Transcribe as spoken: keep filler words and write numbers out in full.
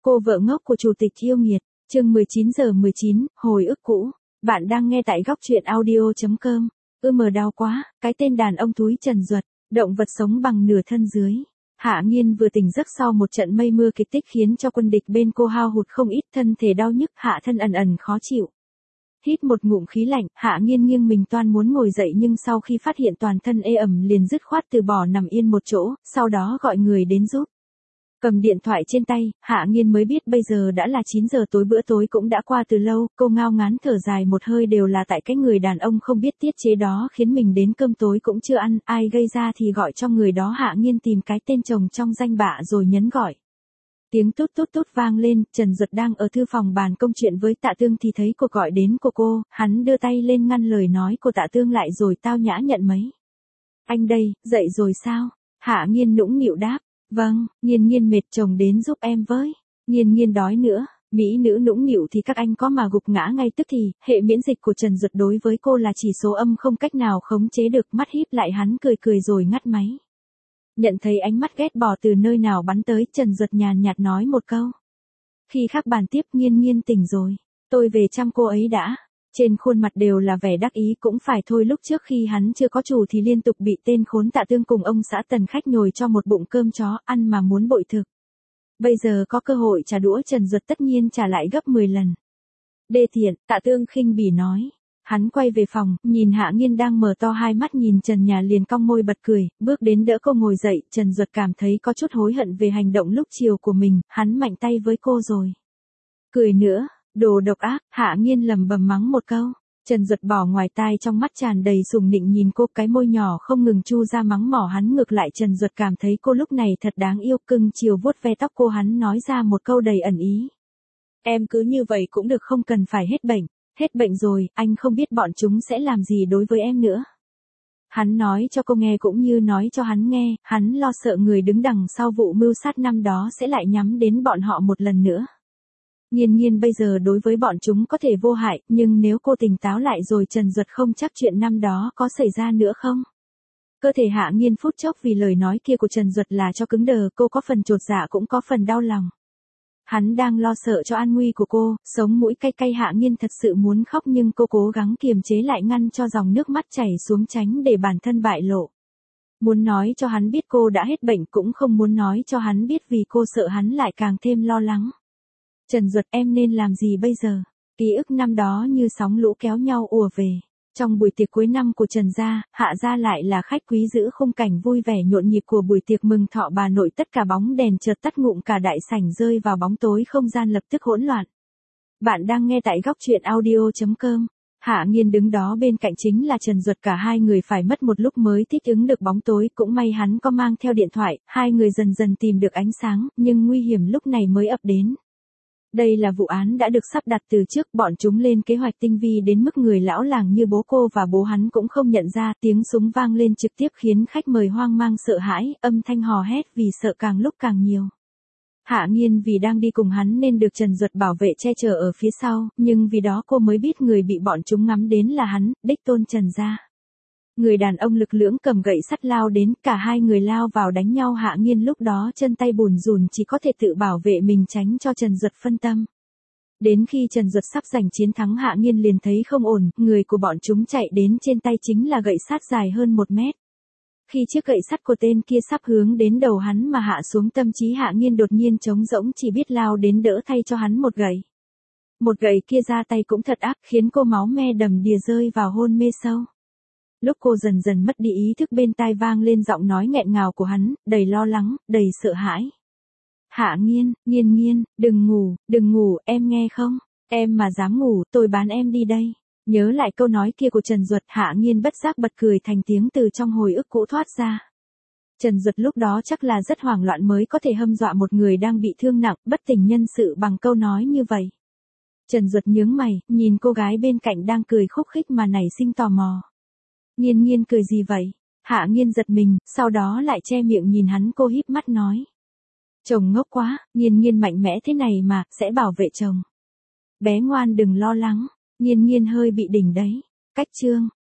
Cô vợ ngốc của chủ tịch yêu nghiệt, chương mười chín giờ mười chín, hồi ức cũ. Bạn đang nghe tại góc truyện audio chấm com. Ư mờ đau quá, cái tên đàn ông túi Trần Duật, động vật sống bằng nửa thân dưới. Hạ Nghiên vừa tỉnh giấc sau một trận mây mưa kịch tích khiến cho quân địch bên cô hao hụt không ít, thân thể đau nhức, hạ thân ẩn ẩn khó chịu. Hít một ngụm khí lạnh, Hạ Nghiên nghiêng mình toan muốn ngồi dậy nhưng sau khi phát hiện toàn thân ê ẩm liền dứt khoát từ bỏ nằm yên một chỗ, sau đó gọi người đến giúp. Cầm điện thoại trên tay, Hạ Nghiên mới biết bây giờ đã là chín giờ tối, bữa tối cũng đã qua từ lâu, cô ngao ngán thở dài một hơi, đều là tại cái người đàn ông không biết tiết chế đó khiến mình đến cơm tối cũng chưa ăn, ai gây ra thì gọi cho người đó. Hạ Nghiên tìm cái tên chồng trong danh bạ rồi nhấn gọi. Tiếng tút tút tút vang lên, Trần Duật đang ở thư phòng bàn công chuyện với Tạ Tương thì thấy cuộc gọi đến của cô, hắn đưa tay lên ngăn lời nói của Tạ Tương lại rồi tao nhã nhận mấy. Anh đây, dậy rồi sao? Hạ Nghiên nũng nịu đáp. Vâng, Nghiên Nghiên mệt, chồng đến giúp em với. Nghiên Nghiên đói nữa. Mỹ nữ nũng nịu thì các anh có mà gục ngã ngay tức thì, hệ miễn dịch của Trần Duật đối với cô là chỉ số âm không cách nào khống chế được. Mắt híp lại, hắn cười cười rồi ngắt máy. Nhận thấy ánh mắt ghét bỏ từ nơi nào bắn tới, Trần Duật nhàn nhạt nói một câu. Khi khác bàn tiếp. Nghiên Nghiên tỉnh rồi, tôi về chăm cô ấy đã. Trên khuôn mặt đều là vẻ đắc ý, cũng phải thôi, lúc trước khi hắn chưa có chủ thì liên tục bị tên khốn Tạ Tương cùng ông xã Tần khách nhồi cho một bụng cơm chó, ăn mà muốn bội thực. Bây giờ có cơ hội trả đũa, Trần Duật tất nhiên trả lại gấp mười lần. Đê tiện, Tạ Tương khinh bỉ nói. Hắn quay về phòng, nhìn Hạ Nghiên đang mở to hai mắt nhìn trần nhà liền cong môi bật cười, bước đến đỡ cô ngồi dậy. Trần Duật cảm thấy có chút hối hận về hành động lúc chiều của mình, hắn mạnh tay với cô rồi. Cười nữa, đồ độc ác. Hạ Nghiên lầm bầm mắng một câu. Trần Duật bỏ ngoài tai, trong mắt tràn đầy sùng nịnh nhìn cô, cái môi nhỏ không ngừng chu ra mắng mỏ hắn. Ngược lại Trần Duật cảm thấy cô lúc này thật đáng yêu, cưng chiều vuốt ve tóc cô, hắn nói ra một câu đầy ẩn ý. Em cứ như vậy cũng được, không cần phải hết bệnh. Hết bệnh rồi, anh không biết bọn chúng sẽ làm gì đối với em nữa. Hắn nói cho cô nghe cũng như nói cho hắn nghe, hắn lo sợ người đứng đằng sau vụ mưu sát năm đó sẽ lại nhắm đến bọn họ một lần nữa. Nghiên Nghiên bây giờ đối với bọn chúng có thể vô hại, nhưng nếu cô tỉnh táo lại rồi, Trần Duật không chắc chuyện năm đó có xảy ra nữa không. Cơ thể Hạ Nghiên phút chốc vì lời nói kia của Trần Duật là cho cứng đờ, cô có phần chột dạ cũng có phần đau lòng. Hắn đang lo sợ cho an nguy của cô, sống mũi cay cay. Hạ Nghiên thật sự muốn khóc nhưng cô cố gắng kiềm chế lại, ngăn cho dòng nước mắt chảy xuống, tránh để bản thân bại lộ. Muốn nói cho hắn biết cô đã hết bệnh, cũng không muốn nói cho hắn biết vì cô sợ hắn lại càng thêm lo lắng. Trần Duật, em nên làm gì bây giờ? Ký ức năm đó như sóng lũ kéo nhau ùa về. Trong buổi tiệc cuối năm của Trần gia, Hạ gia lại là khách quý, giữ khung cảnh vui vẻ nhộn nhịp của buổi tiệc mừng thọ bà nội. Tất cả bóng đèn chợt tắt ngụm, cả đại sảnh rơi vào bóng tối, không gian lập tức hỗn loạn. Bạn đang nghe tại góc truyện audio chấm com. Hạ Nghiên đứng đó bên cạnh chính là Trần Duật, cả hai người phải mất một lúc mới thích ứng được bóng tối, cũng may hắn có mang theo điện thoại, hai người dần dần tìm được ánh sáng, nhưng nguy hiểm lúc này mới ập đến. Đây là vụ án đã được sắp đặt từ trước, bọn chúng lên kế hoạch tinh vi đến mức người lão làng như bố cô và bố hắn cũng không nhận ra. Tiếng súng vang lên trực tiếp khiến khách mời hoang mang sợ hãi, âm thanh hò hét vì sợ càng lúc càng nhiều. Hạ Nghiên vì đang đi cùng hắn nên được Trần Duật bảo vệ che chở ở phía sau, nhưng vì đó cô mới biết người bị bọn chúng ngắm đến là hắn, đích tôn Trần gia. Người đàn ông lực lưỡng cầm gậy sắt lao đến, cả hai người lao vào đánh nhau. Hạ Nghiên lúc đó chân tay bùn rùn, chỉ có thể tự bảo vệ mình tránh cho Trần Duật phân tâm. Đến khi Trần Duật sắp giành chiến thắng, Hạ Nghiên liền thấy không ổn, người của bọn chúng chạy đến, trên tay chính là gậy sắt dài hơn một mét. Khi chiếc gậy sắt của tên kia sắp hướng đến đầu hắn mà hạ xuống, tâm trí Hạ Nghiên đột nhiên trống rỗng, chỉ biết lao đến đỡ thay cho hắn một gậy. Một gậy kia ra tay cũng thật ác, khiến cô máu me đầm đìa rơi vào hôn mê sâu. Lúc cô dần dần mất đi ý thức, bên tai vang lên giọng nói nghẹn ngào của hắn, đầy lo lắng, đầy sợ hãi. Hạ Nghiên, Nghiên Nghiên, đừng ngủ, đừng ngủ, em nghe không? Em mà dám ngủ, tôi bán em đi đây. Nhớ lại câu nói kia của Trần Duật, Hạ Nghiên bất giác bật cười thành tiếng từ trong hồi ức cũ thoát ra. Trần Duật lúc đó chắc là rất hoảng loạn mới có thể hâm dọa một người đang bị thương nặng, bất tỉnh nhân sự bằng câu nói như vậy. Trần Duật nhướng mày, nhìn cô gái bên cạnh đang cười khúc khích mà nảy sinh tò mò. Nghiên Nghiên cười gì vậy? Hạ Nghiên giật mình, sau đó lại che miệng nhìn hắn, cô híp mắt nói. Chồng ngốc quá, Nghiên Nghiên mạnh mẽ thế này mà, sẽ bảo vệ chồng. Bé ngoan đừng lo lắng, Nghiên Nghiên hơi bị đỉnh đấy. Cách chương.